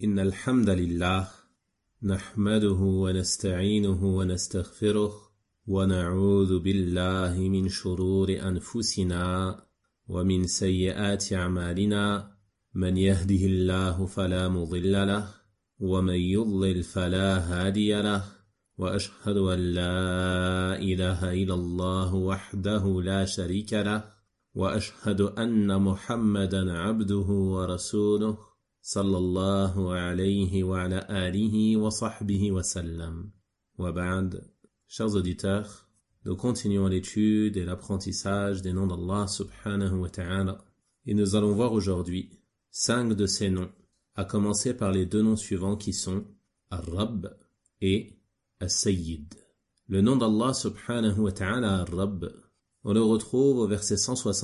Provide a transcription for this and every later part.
إن الحمد لله نحمده ونستعينه ونستغفره ونعوذ بالله من شرور أنفسنا ومن سيئات أعمالنا من يهده الله فلا مضل له ومن يضلل فلا هادي له وأشهد أن لا إله إلا الله وحده لا شريك له وأشهد أن محمدا عبده ورسوله صلى الله عليه وعلى آله وصحبه وسلم. وبعد, chers auditeurs, nous continuons l'étude et l'apprentissage des noms d'Allah subhanahu wa ta'ala. Et nous allons voir aujourd'hui 5 de ces noms, à commencer par les 2 noms suivants qui sont Ar-Rabb et As-Sayyid. Le nom d'Allah subhanahu wa ta'ala, Ar-Rabb, on le retrouve au verset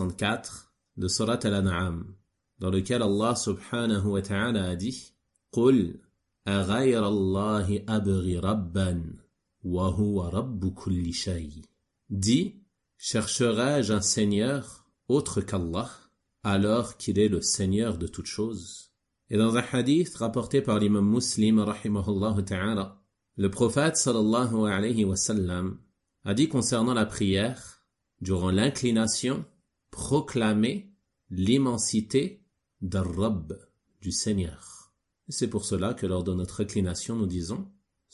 164 de Surat Al-An'am, dans lequel Allah subhanahu wa ta'ala a dit قُلْ أَغَيْرَ اللَّهِ أَبْغِي رَبًّا وَهُوَ رَبُّ كُلِّ شَيْءٍ. Dis, chercherai-je un Seigneur autre qu'Allah, alors qu'il est le Seigneur de toutes choses? Et dans un hadith rapporté par l'imam Muslim rahimahullah ta'ala, le prophète sallallahu alayhi wa sallam a dit concernant la prière, durant l'inclination, proclamer l'immensité d'Ar-Rabb, du Seigneur. Et c'est pour cela que lors de notre inclination, nous disons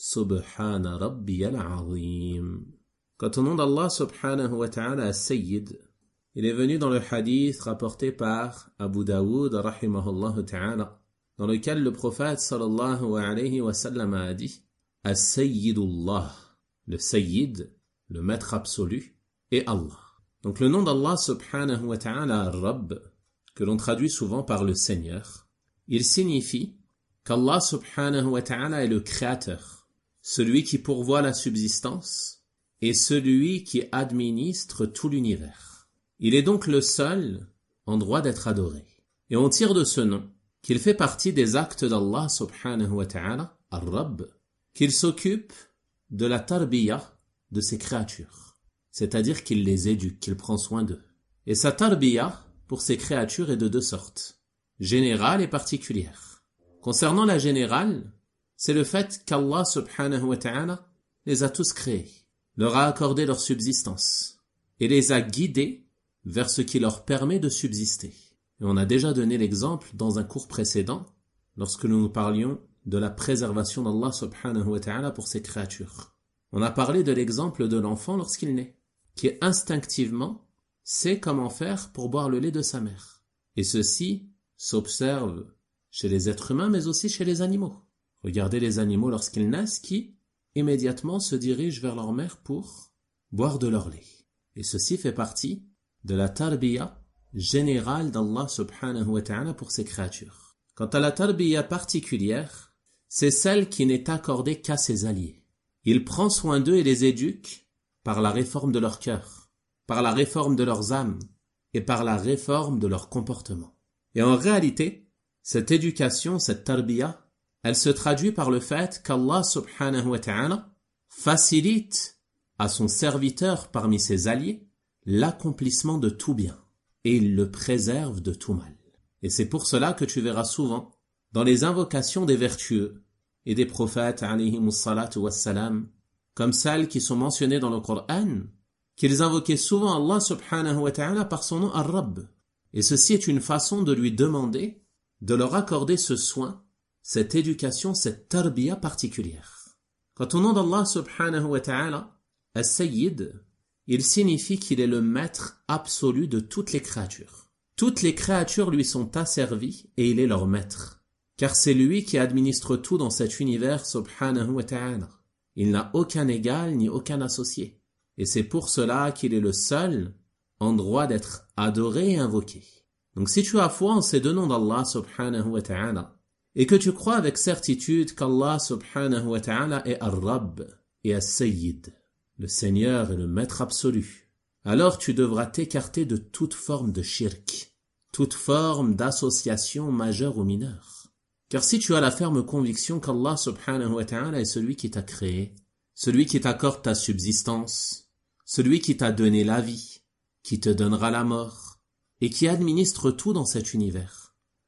Subhana Rabbiyal Azim. Quant au nom d'Allah subhanahu wa ta'ala As-Sayyid, il est venu dans le hadith rapporté par Abu Daoud rahimahullah ta'ala, dans lequel le prophète sallallahu alayhi wa sallam a dit As-Sayyidullah, le Sayyid, le maître absolu, et Allah. Donc le nom d'Allah subhanahu wa ta'ala Ar-Rabb, que l'on traduit souvent par le Seigneur, il signifie qu'Allah subhanahu wa ta'ala est le créateur, celui qui pourvoit la subsistance et celui qui administre tout l'univers. Il est donc le seul en droit d'être adoré. Et on tire de ce nom qu'il fait partie des actes d'Allah subhanahu wa ta'ala, Ar-Rabb, qu'il s'occupe de la tarbiya de ses créatures, c'est-à-dire qu'il les éduque, qu'il prend soin d'eux. Et sa tarbiya pour ces créatures est de 2 sortes, générale et particulière. Concernant la générale, c'est le fait qu'Allah subhanahu wa ta'ala les a tous créés, leur a accordé leur subsistance et les a guidés vers ce qui leur permet de subsister. Et on a déjà donné l'exemple dans un cours précédent, lorsque nous parlions de la préservation d'Allah subhanahu wa ta'ala pour ses créatures. On a parlé de l'exemple de l'enfant lorsqu'il naît, qui instinctivement sait comment faire pour boire le lait de sa mère. Et ceci s'observe chez les êtres humains, mais aussi chez les animaux. Regardez les animaux lorsqu'ils naissent qui, immédiatement, se dirigent vers leur mère pour boire de leur lait. Et ceci fait partie de la tarbiya générale d'Allah subhanahu wa ta'ala pour ses créatures. Quant à la tarbiya particulière, c'est celle qui n'est accordée qu'à ses alliés. Il prend soin d'eux et les éduque par la réforme de leur cœur, par la réforme de leurs âmes et par la réforme de leur comportement. Et en réalité, cette éducation, cette tarbiya, elle se traduit par le fait qu'Allah subhanahu wa ta'ala facilite à son serviteur parmi ses alliés l'accomplissement de tout bien et il le préserve de tout mal. Et c'est pour cela que tu verras souvent dans les invocations des vertueux et des prophètes alayhimus salatu wassalam, comme celles qui sont mentionnées dans le Coran, qu'ils invoquaient souvent Allah subhanahu wa ta'ala par son nom Ar-Rabb. Et ceci est une façon de lui demander de leur accorder ce soin, cette éducation, cette tarbiya particulière. Quant au nom d'Allah subhanahu wa ta'ala, As-Sayyid, il signifie qu'il est le maître absolu de toutes les créatures. Toutes les créatures lui sont asservies et il est leur maître. Car c'est lui qui administre tout dans cet univers subhanahu wa ta'ala. Il n'a aucun égal ni aucun associé. Et c'est pour cela qu'il est le seul en droit d'être adoré et invoqué. Donc si tu as foi en ces 2 noms d'Allah subhanahu wa ta'ala, et que tu crois avec certitude qu'Allah subhanahu wa ta'ala est Ar-Rabb et As-Sayyid, le Seigneur et le Maître absolu, alors tu devras t'écarter de toute forme de shirk, toute forme d'association majeure ou mineure. Car si tu as la ferme conviction qu'Allah subhanahu wa ta'ala est celui qui t'a créé, celui qui t'accorde ta subsistance, celui qui t'a donné la vie, qui te donnera la mort, et qui administre tout dans cet univers,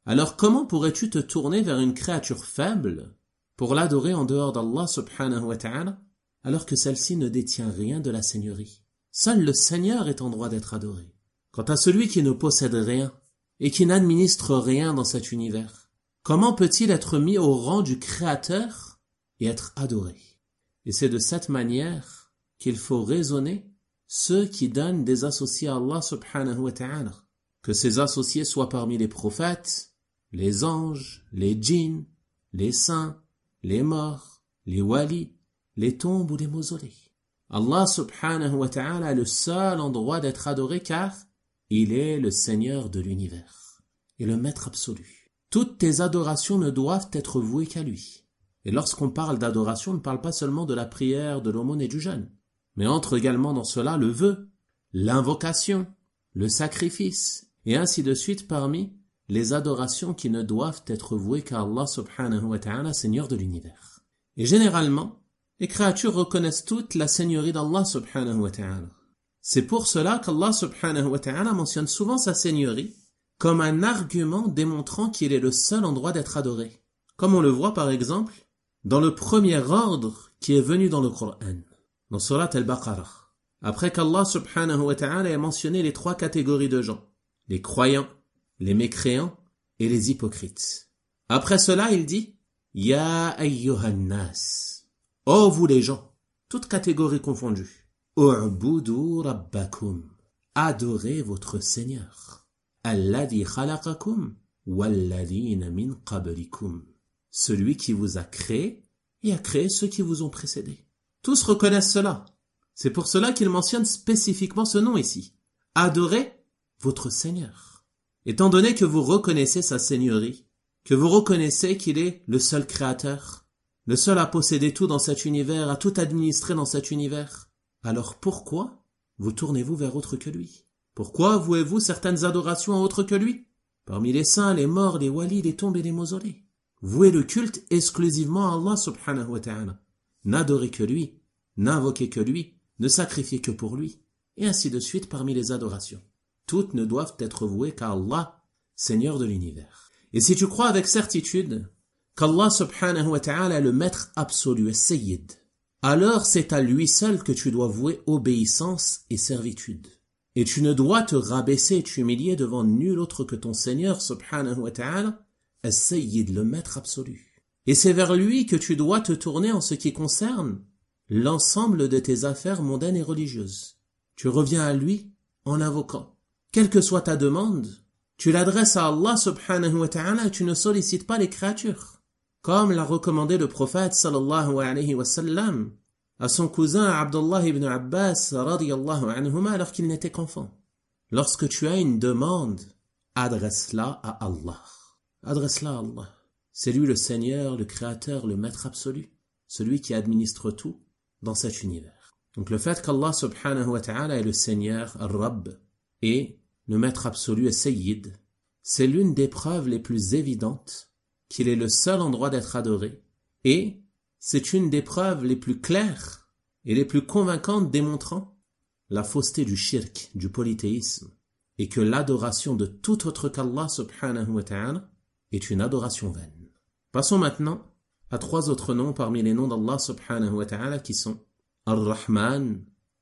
Alors comment pourrais-tu te tourner vers une créature faible pour l'adorer en dehors d'Allah subhanahu wa ta'ala, alors que celle-ci ne détient rien de la seigneurie? Seul le Seigneur est en droit d'être adoré. Quant à celui qui ne possède rien et qui n'administre rien dans cet univers, comment peut-il être mis au rang du Créateur et être adoré? Et c'est de cette manière qu'il faut raisonner ceux qui donnent des associés à Allah subhanahu wa ta'ala, que ces associés soient parmi les prophètes, les anges, les djinns, les saints, les morts, les walis, les tombes ou les mausolées. Allah subhanahu wa ta'ala est le seul en droit d'être adoré car il est le Seigneur de l'univers et le Maître absolu. Toutes tes adorations ne doivent être vouées qu'à lui. Et lorsqu'on parle d'adoration, on ne parle pas seulement de la prière, de l'aumône et du jeûne, mais entre également dans cela le vœu, l'invocation, le sacrifice, et ainsi de suite parmi les adorations qui ne doivent être vouées qu'à Allah subhanahu wa ta'ala, Seigneur de l'univers. Et généralement, les créatures reconnaissent toutes la seigneurie d'Allah subhanahu wa ta'ala. C'est pour cela qu'Allah subhanahu wa ta'ala mentionne souvent sa seigneurie comme un argument démontrant qu'il est le seul en droit d'être adoré. Comme on le voit par exemple dans le premier ordre qui est venu dans le Coran, dans Surat al-Baqarah. Après qu'Allah subhanahu wa ta'ala ait mentionné les 3 catégories de gens, les croyants, les mécréants et les hypocrites. Après cela, il dit « Ya ayyuhan nas » ô vous les gens, toutes catégories confondues. « U'budu rabbakum » adorez votre Seigneur. « Alladhi khalaqakum walladhina min qablikum » celui qui vous a créé et a créé ceux qui vous ont précédés. Tous reconnaissent cela. C'est pour cela qu'il mentionne spécifiquement ce nom ici. Adorez votre Seigneur. Étant donné que vous reconnaissez sa seigneurie, que vous reconnaissez qu'il est le seul créateur, le seul à posséder tout dans cet univers, à tout administrer dans cet univers, alors pourquoi vous tournez-vous vers autre que lui? Pourquoi vouez-vous certaines adorations à autre que lui? Parmi les saints, les morts, les walis, les tombes et les mausolées. Vouez le culte exclusivement à Allah subhanahu wa ta'ala. N'adorez que lui, n'invoquez que lui, ne sacrifiez que pour lui, et ainsi de suite parmi les adorations. Toutes ne doivent être vouées qu'à Allah, Seigneur de l'univers. Et si tu crois avec certitude qu'Allah subhanahu wa ta'ala est le maître absolu et Sayyid, alors c'est à lui seul que tu dois vouer obéissance et servitude. Et tu ne dois te rabaisser et t'humilier devant nul autre que ton Seigneur subhanahu wa ta'ala, As-Sayyid, le maître absolu. Et c'est vers lui que tu dois te tourner en ce qui concerne l'ensemble de tes affaires mondaines et religieuses. Tu reviens à lui en l'invoquant. Quelle que soit ta demande, tu l'adresses à Allah subhanahu wa ta'ala et tu ne sollicites pas les créatures. Comme l'a recommandé le prophète sallallahu alayhi wa sallam à son cousin Abdullah ibn Abbas radiyallahu anhuma alors qu'il n'était qu'enfant. Lorsque tu as une demande, adresse-la à Allah. Adresse-la à Allah. C'est lui le Seigneur, le Créateur, le Maître absolu, celui qui administre tout dans cet univers. Donc le fait qu'Allah subhanahu wa ta'ala est le Seigneur, Ar-Rabb, et le Maître absolu est Sayyid, c'est l'une des preuves les plus évidentes qu'il est le seul en droit d'être adoré, et c'est une des preuves les plus claires et les plus convaincantes démontrant la fausseté du shirk, du polythéisme, et que l'adoration de tout autre qu'Allah subhanahu wa ta'ala est une adoration vaine. Passons maintenant à 3 autres noms parmi les noms d'Allah subhanahu wa ta'ala qui sont Ar-Rahman,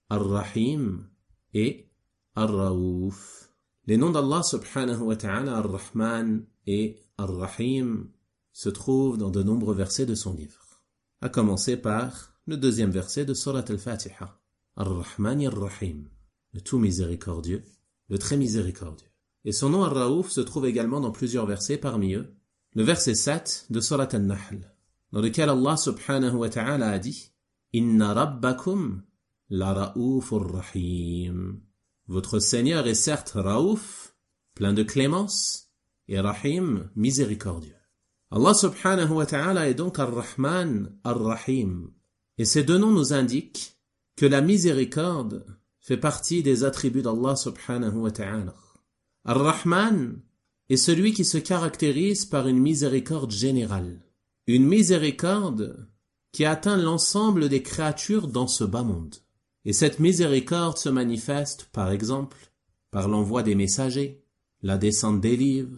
Ar-Rahim et Ar-Raouf. Les noms d'Allah subhanahu wa ta'ala, Ar-Rahman et Ar-Rahim, se trouvent dans de nombreux versets de son livre. À commencer par le 2e verset de Surat al-Fatiha. Ar-Rahman et Ar-Rahim, le tout miséricordieux, le très miséricordieux. Et son nom Ar-Raouf se trouve également dans plusieurs versets, parmi eux le verset 7 de Surat al-Nahl, dans lequel Allah subhanahu wa ta'ala a dit « Inna rabbakum la Raoufur Rahim » Votre Seigneur est certes Raouf, plein de clémence, et Rahim, miséricordieux. Allah subhanahu wa ta'ala est donc Ar-Rahman, Ar-Rahim. Et ces 2 noms nous indiquent que la miséricorde fait partie des attributs d'Allah subhanahu wa ta'ala. Ar-Rahman est celui qui se caractérise par une miséricorde générale. Une miséricorde qui atteint l'ensemble des créatures dans ce bas monde. Et cette miséricorde se manifeste, par exemple, par l'envoi des messagers, la descente des livres,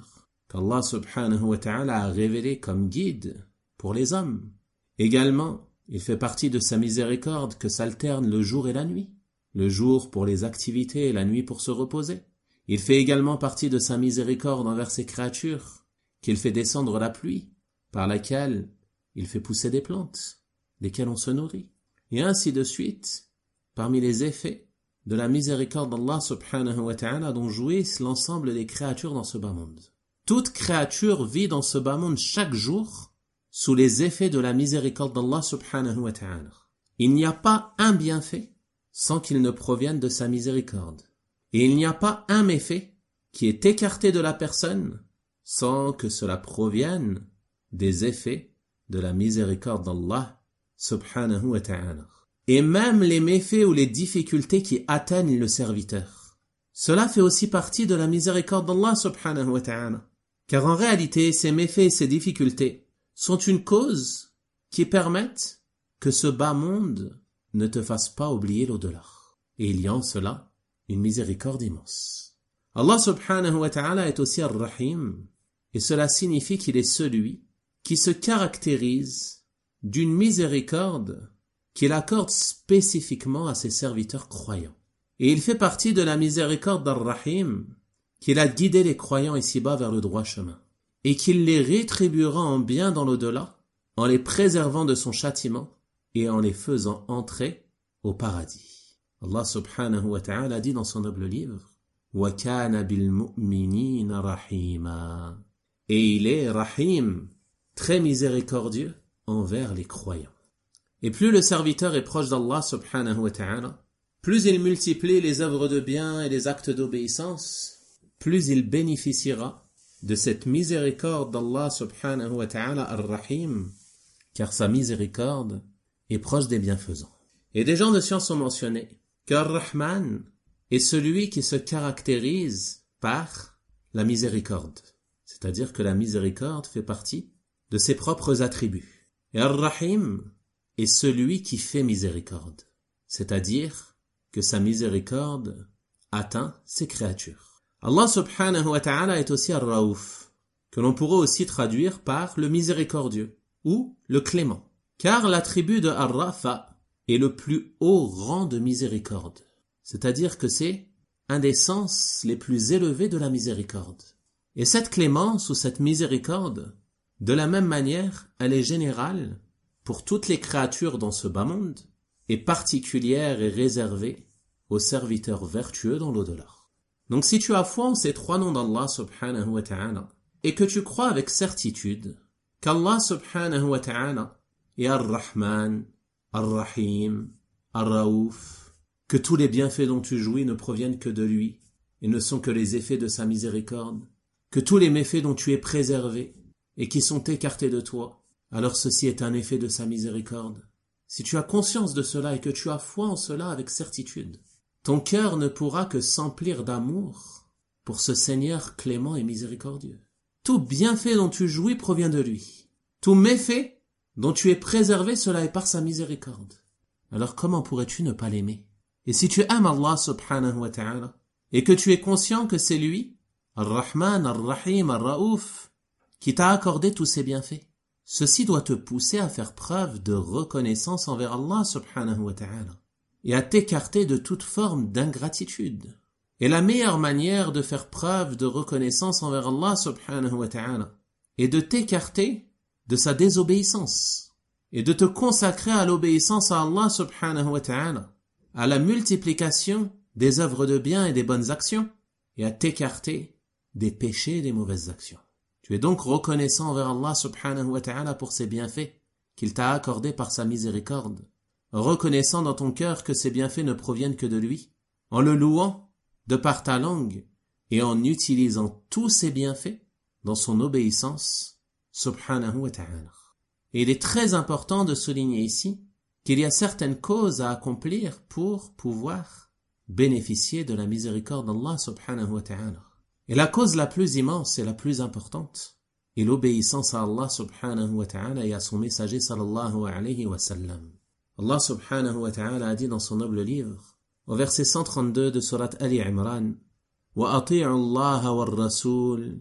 qu'Allah subhanahu wa ta'ala a révélé comme guide pour les hommes. Également, il fait partie de sa miséricorde que s'alternent le jour et la nuit, le jour pour les activités et la nuit pour se reposer. Il fait également partie de sa miséricorde envers ses créatures, qu'il fait descendre la pluie, par laquelle il fait pousser des plantes, desquelles on se nourrit. Et ainsi de suite, parmi les effets de la miséricorde d'Allah subhanahu wa ta'ala dont jouissent l'ensemble des créatures dans ce bas monde. Toute créature vit dans ce bas monde chaque jour sous les effets de la miséricorde d'Allah subhanahu wa ta'ala. Il n'y a pas un bienfait sans qu'il ne provienne de sa miséricorde. Et il n'y a pas un méfait qui est écarté de la personne sans que cela provienne des effets de la miséricorde d'Allah subhanahu wa ta'ala. Et même les méfaits ou les difficultés qui atteignent le serviteur. Cela fait aussi partie de la miséricorde d'Allah subhanahu wa ta'ala. Car en réalité, ces méfaits et ces difficultés sont une cause qui permettent que ce bas monde ne te fasse pas oublier l'au-delà. Et il y a en cela une miséricorde immense. Allah subhanahu wa ta'ala est aussi Ar-Rahim, et cela signifie qu'il est celui qui se caractérise d'une miséricorde qu'il accorde spécifiquement à ses serviteurs croyants. Et il fait partie de la miséricorde d'Ar-Rahim qu'il a guidé les croyants ici-bas vers le droit chemin, et qu'il les rétribuera en bien dans l'au-delà, en les préservant de son châtiment et en les faisant entrer au paradis. Allah subhanahu wa ta'ala dit dans son noble livre wa kana bil mu'minina rahima, et il est Rahim, très miséricordieux envers les croyants. Et plus le serviteur est proche d'Allah subhanahu wa ta'ala, plus il multiplie les œuvres de bien et les actes d'obéissance, plus il bénéficiera de cette miséricorde d'Allah subhanahu wa ta'ala ar-Rahim, car sa miséricorde est proche des bienfaisants. Et des gens de science ont mentionné qu'Ar-Rahman est celui qui se caractérise par la miséricorde. C'est-à-dire que la miséricorde fait partie de ses propres attributs. Et Ar-Rahim est celui qui fait miséricorde. C'est-à-dire que sa miséricorde atteint ses créatures. Allah subhanahu wa ta'ala est aussi Ar-Raouf, que l'on pourrait aussi traduire par le miséricordieux ou le clément. Car l'attribut de Ar-Rafa est le plus haut rang de miséricorde. C'est-à-dire que c'est un des sens les plus élevés de la miséricorde. Et cette clémence ou cette miséricorde, de la même manière, elle est générale pour toutes les créatures dans ce bas monde, et particulière et réservée aux serviteurs vertueux dans l'au-delà. Donc si tu as foi en ces trois noms d'Allah subhanahu wa ta'ala, et que tu crois avec certitude qu'Allah subhanahu wa ta'ala est Ar-Rahman, Ar-Rahim, Ar-Raouf, que tous les bienfaits dont tu jouis ne proviennent que de lui et ne sont que les effets de sa miséricorde, que tous les méfaits dont tu es préservé et qui sont écartés de toi, alors ceci est un effet de sa miséricorde. Si tu as conscience de cela et que tu as foi en cela avec certitude, ton cœur ne pourra que s'emplir d'amour pour ce Seigneur clément et miséricordieux. Tout bienfait dont tu jouis provient de lui. Tout méfait dont tu es préservé, cela est par sa miséricorde. Alors comment pourrais-tu ne pas l'aimer? Et si tu aimes Allah subhanahu wa ta'ala, et que tu es conscient que c'est lui, Ar-Rahman, Ar-Rahim, Ar-Raouf, qui t'a accordé tous ces bienfaits, ceci doit te pousser à faire preuve de reconnaissance envers Allah subhanahu wa ta'ala, et à t'écarter de toute forme d'ingratitude. Et la meilleure manière de faire preuve de reconnaissance envers Allah subhanahu wa ta'ala est de t'écarter de sa désobéissance et de te consacrer à l'obéissance à Allah subhanahu wa ta'ala, à la multiplication des œuvres de bien et des bonnes actions, et à t'écarter des péchés et des mauvaises actions. Tu es donc reconnaissant envers Allah subhanahu wa ta'ala pour ses bienfaits qu'il t'a accordés par sa miséricorde, reconnaissant dans ton cœur que ces bienfaits ne proviennent que de lui, en le louant de par ta langue et en utilisant tous ces bienfaits dans son obéissance subhanahu wa ta'ala. Et il est très important de souligner ici qu'il y a certaines causes à accomplir pour pouvoir bénéficier de la miséricorde d'Allah subhanahu wa ta'ala. Et la cause la plus immense et la plus importante est l'obéissance à Allah subhanahu wa ta'ala et à son messager sallallahu alayhi wa sallam. Allah subhanahu wa ta'ala a dit dans son noble livre, au verset 132 de surat Ali Imran, « Wa ati'u Allah wa ar-Rasul,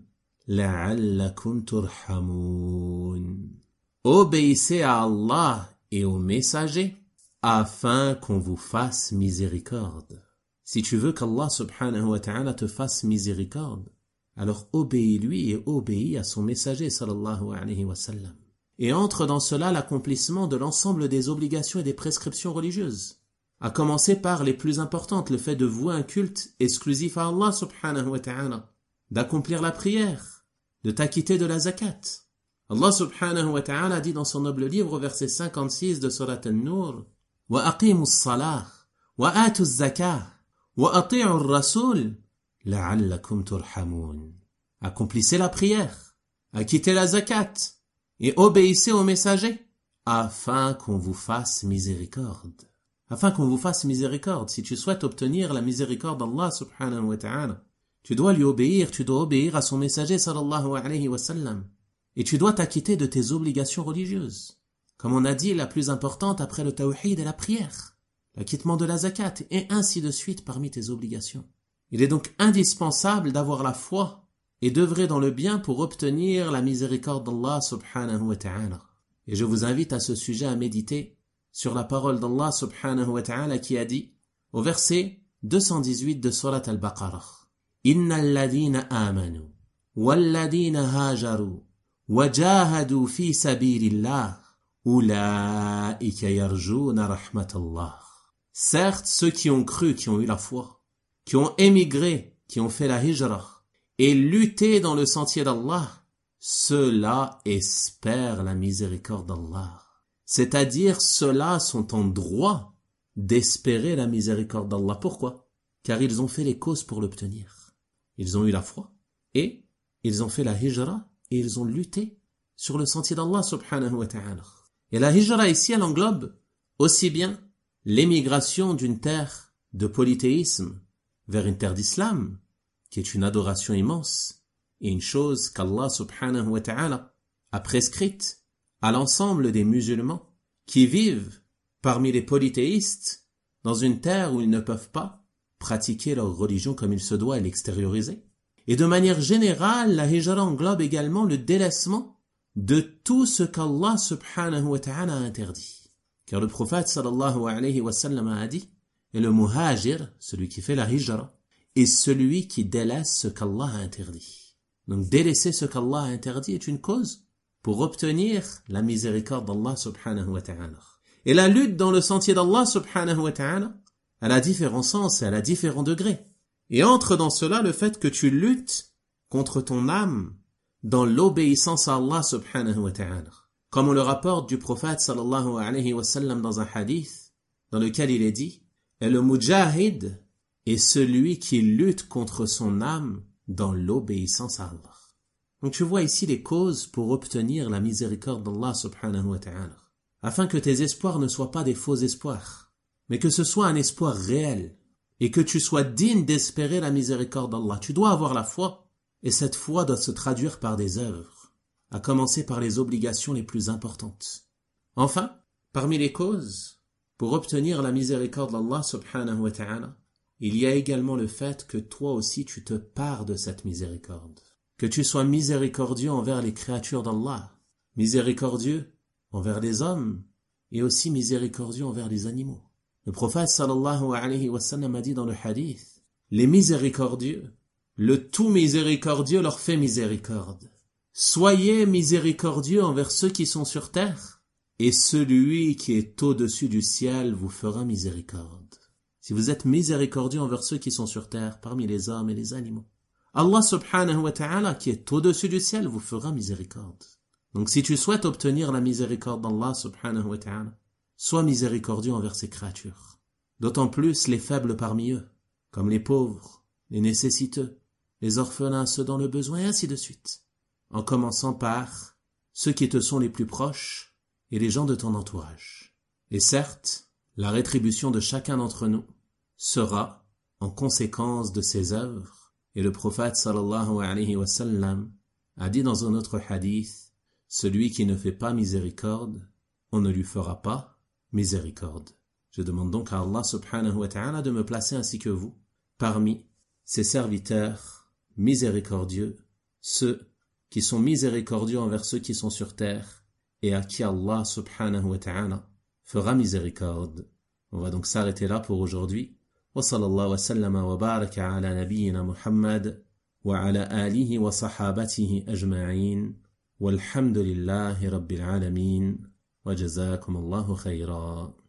لعلكم ترحمون. Obéissez à Allah et aux messagers afin qu'on vous fasse miséricorde. Si tu veux qu'Allah subhanahu wa ta'ala te fasse miséricorde, alors obéis-lui et obéis à son messager sallallahu alayhi wa sallam. Et entre dans cela l'accomplissement de l'ensemble des obligations et des prescriptions religieuses. À commencer par les plus importantes, le fait de vouer un culte exclusif à Allah subhanahu wa ta'ala, d'accomplir la prière, de t'acquitter de la zakat. Allah subhanahu wa ta'ala dit dans son noble livre, verset 56 de Surat An-Nur, « Wa aqimus salah, wa atuz zakah, wa ati'ur rasoul, la'allakum turhamoun. » Accomplissez la prière, acquittez la zakat, et obéissez aux messagers, afin qu'on vous fasse miséricorde. Afin qu'on vous fasse miséricorde, si tu souhaites obtenir la miséricorde d'Allah subhanahu wa ta'ala, tu dois lui obéir, tu dois obéir à son messager sallallahu alayhi wa sallam. Et tu dois t'acquitter de tes obligations religieuses. Comme on a dit, la plus importante après le tawhid est la prière, l'acquittement de la zakat, et ainsi de suite parmi tes obligations. Il est donc indispensable d'avoir la foi et d'œuvrer dans le bien pour obtenir la miséricorde d'Allah subhanahu wa ta'ala. Et je vous invite à ce sujet à méditer sur la parole d'Allah subhanahu wa ta'ala qui a dit, au verset 218 de Surat Al-Baqarah, « Inna alladhina amanu, walladhina hajaru, وَجَاهَدُوا فِي سَبِيلِ اللَّهِ أُولَئِكَ يَرْجُونَ رَحْمَةَ اللَّهِ. Certes, ceux qui ont cru, qui ont eu la foi, qui ont émigré, qui ont fait la hijra, et lutté dans le sentier d'Allah, ceux-là espèrent la miséricorde d'Allah. C'est-à-dire, ceux-là sont en droit d'espérer la miséricorde d'Allah. Pourquoi? Car ils ont fait les causes pour l'obtenir. Ils ont eu la foi, et ils ont fait la hijra, et ils ont lutté sur le sentier d'Allah subhanahu wa ta'ala. Et la hijra ici, elle englobe aussi bien l'émigration d'une terre de polythéisme vers une terre d'islam, qui est une adoration immense, et une chose qu'Allah subhanahu wa ta'ala a prescrite à l'ensemble des musulmans qui vivent parmi les polythéistes dans une terre où ils ne peuvent pas pratiquer leur religion comme il se doit et l'extérioriser. Et de manière générale, la hijra englobe également le délaissement de tout ce qu'Allah subhanahu wa ta'ala a interdit. Car le prophète sallallahu alayhi wa sallam a dit, et le muhajir, celui qui fait la hijra, est celui qui délaisse ce qu'Allah a interdit. Donc délaisser ce qu'Allah a interdit est une cause pour obtenir la miséricorde d'Allah subhanahu wa ta'ala. Et la lutte dans le sentier d'Allah subhanahu wa ta'ala, elle a différents sens et elle a différents degrés. Et entre dans cela le fait que tu luttes contre ton âme dans l'obéissance à Allah subhanahu wa ta'ala. Comme on le rapporte du prophète sallallahu alayhi wa sallam dans un hadith, dans lequel il est dit, et le mujahid est celui qui lutte contre son âme dans l'obéissance à Allah. Donc tu vois ici les causes pour obtenir la miséricorde d'Allah subhanahu wa ta'ala. Afin que tes espoirs ne soient pas des faux espoirs, mais que ce soit un espoir réel. Et que tu sois digne d'espérer la miséricorde d'Allah. Tu dois avoir la foi, et cette foi doit se traduire par des œuvres, à commencer par les obligations les plus importantes. Enfin, parmi les causes, pour obtenir la miséricorde d'Allah subhanahu wa ta'ala, il y a également le fait que toi aussi tu te pares de cette miséricorde. Que tu sois miséricordieux envers les créatures d'Allah, miséricordieux envers les hommes, et aussi miséricordieux envers les animaux. Le prophète sallallahu alayhi wa sallam a dit dans le hadith, les miséricordieux, le tout miséricordieux leur fait miséricorde. Soyez miséricordieux envers ceux qui sont sur terre, et celui qui est au-dessus du ciel vous fera miséricorde. Si vous êtes miséricordieux envers ceux qui sont sur terre, parmi les hommes et les animaux, Allah subhanahu wa ta'ala qui est au-dessus du ciel vous fera miséricorde. Donc si tu souhaites obtenir la miséricorde d'Allah subhanahu wa ta'ala, sois miséricordieux envers ces créatures. D'autant plus les faibles parmi eux, comme les pauvres, les nécessiteux, les orphelins, ceux dans le besoin, et ainsi de suite. En commençant par ceux qui te sont les plus proches et les gens de ton entourage. Et certes, la rétribution de chacun d'entre nous sera en conséquence de ses œuvres. Et le prophète sallallahu alayhi wa sallam a dit dans un autre hadith, celui qui ne fait pas miséricorde, on ne lui fera pas miséricorde. Je demande donc à Allah subhanahu wa ta'ala de me placer ainsi que vous parmi ses serviteurs miséricordieux, ceux qui sont miséricordieux envers ceux qui sont sur terre et à qui Allah subhanahu wa ta'ala fera miséricorde. On va donc s'arrêter là pour aujourd'hui. Wa sallallahu wa sallama wa baraka ala nabiyyina Muhammad wa ala alihi wa sahabatihi ajma'in walhamdulillahi rabbil alamin wa jazakum Allahu khayra.